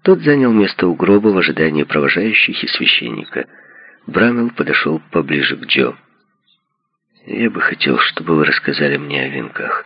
Тот занял место у гроба в ожидании провожающих и священника. Брамвелл подошел поближе к Джо. «Я бы хотел, чтобы вы рассказали мне о венках».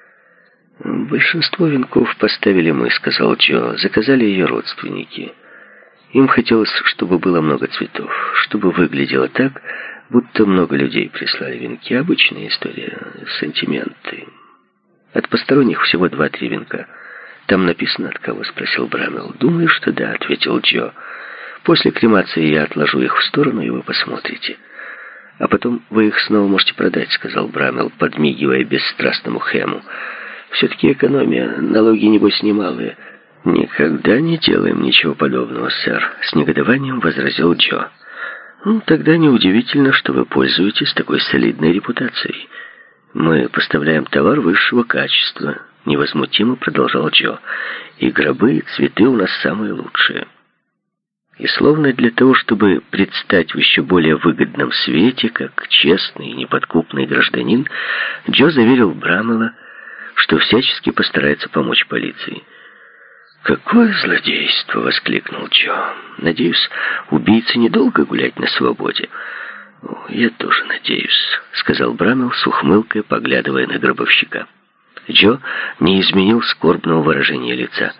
«Большинство венков поставили мы», — сказал Джо. «Заказали ее родственники. Им хотелось, чтобы было много цветов, чтобы выглядело так, будто много людей прислали венки. Обычная история, сантименты. От посторонних всего 2-3 венка». «Там написано, от кого?» — спросил Брамвелл. «Думаю, что да», — ответил Джо. «После кремации я отложу их в сторону, и вы посмотрите». «А потом вы их снова можете продать», — сказал Брамвелл, подмигивая бесстрастному Хэму. «Все-таки экономия, налоги, небось, немалые». «Никогда не делаем ничего подобного, сэр», — с негодованием возразил Джо. «Тогда неудивительно, что вы пользуетесь такой солидной репутацией. Мы поставляем товар высшего качества», — невозмутимо продолжал Джо. «И гробы, и цветы у нас самые лучшие». И словно для того, чтобы предстать в еще более выгодном свете, как честный и неподкупный гражданин, Джо заверил Брамвелла, что всячески постарается помочь полиции. «Какое злодейство!» — воскликнул Джо. «Надеюсь, убийце недолго гулять на свободе». «Я тоже надеюсь», — сказал Брамвелл с ухмылкой, поглядывая на гробовщика. Джо не изменил скорбного выражения лица.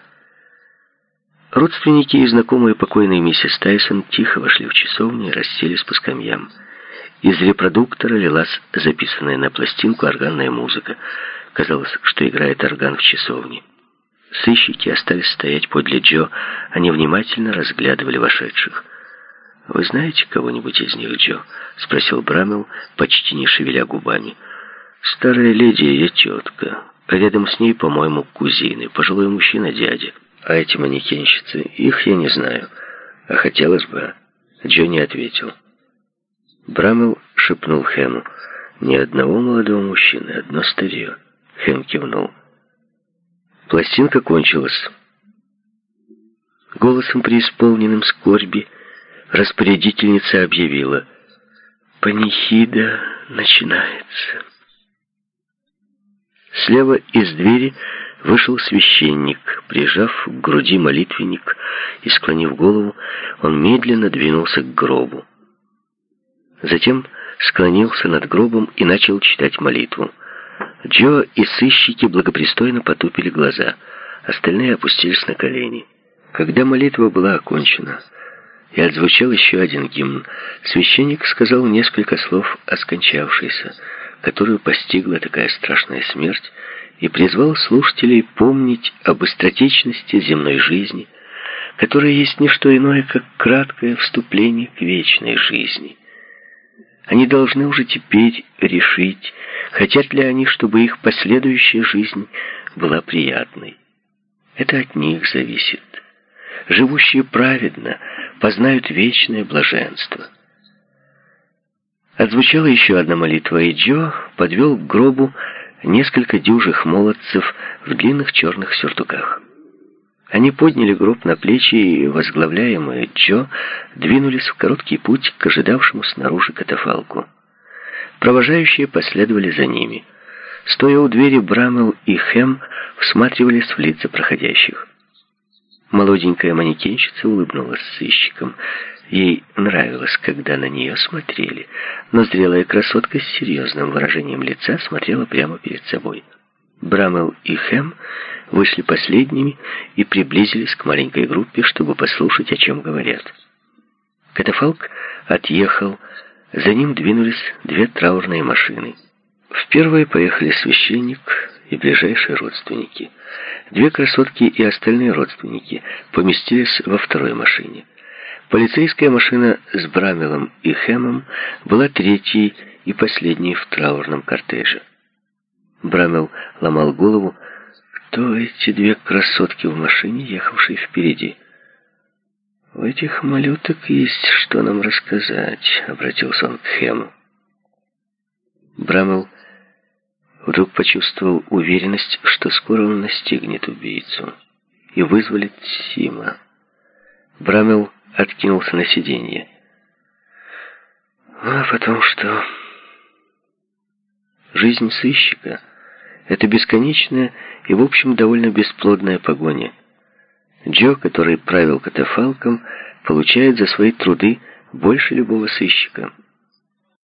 Родственники и знакомые покойной миссис Тайсон тихо вошли в часовню и расселись по скамьям. Из репродуктора лилась записанная на пластинку органная музыка. Казалось, что играет орган в часовне. Сыщики остались стоять подле Джо. Они внимательно разглядывали вошедших. «Вы знаете кого-нибудь из них, Джо?» — спросил Брамвелл, почти не шевеля губами. «Старая леди — ее тетка. Рядом с ней, по-моему, кузины. Пожилой мужчина — дядя. А эти манекенщицы, их я не знаю. А хотелось бы...» Джо не ответил. Брамвелл шепнул Хэму: «Ни одного молодого мужчины, одно старье». Хэм кивнул. Пластинка кончилась. Голосом, преисполненным скорби, распорядительница объявила: «Панихида начинается». Слева из двери вышел священник. Прижав к груди молитвенник и склонив голову, он медленно двинулся к гробу. Затем склонился над гробом и начал читать молитву. Джо и сыщики благопристойно потупили глаза. Остальные опустились на колени. Когда молитва была окончена и отзвучал еще один гимн, священник сказал несколько слов о скончавшейся, которую постигла такая страшная смерть, и призвал слушателей помнить об быстротечности земной жизни, которая есть не что иное, как краткое вступление к вечной жизни. Они должны уже теперь решить, хотят ли они, чтобы их последующая жизнь была приятной. Это от них зависит. Живущие праведно познают вечное блаженство. Отзвучала еще одна молитва, и Джо подвел к гробу несколько дюжих молодцев в длинных черных сюртуках. Они подняли гроб на плечи и, возглавляемые Джо, двинулись в короткий путь к ожидавшему снаружи катафалку. Провожающие последовали за ними. Стоя у двери, Брамвелл и Хэм всматривались в лица проходящих. Молоденькая манекенщица улыбнулась сыщикам. Ей нравилось, когда на нее смотрели, но зрелая красотка с серьезным выражением лица смотрела прямо перед собой. Брамвелл и Хэм вышли последними и приблизились к маленькой группе, чтобы послушать, о чем говорят. Катафалк отъехал, за ним двинулись 2 траурные машины. В первой поехали священник и ближайшие родственники. 2 красотки и остальные родственники поместились во второй машине. Полицейская машина с Брамвеллом и Хэмом была 3-й и последней в траурном кортеже. Брамвелл ломал голову, кто эти 2 красотки в машине, ехавшей впереди. «У этих малюток есть что нам рассказать», — обратился он к Хэму. Брамвелл вдруг почувствовал уверенность, что скоро он настигнет убийцу и вызволит Сима. Брамвелл откинулся на сиденье. А потом что? Жизнь сыщика — это бесконечная и, в общем, довольно бесплодная погоня. Джо, который правил катафалком, получает за свои труды больше любого сыщика.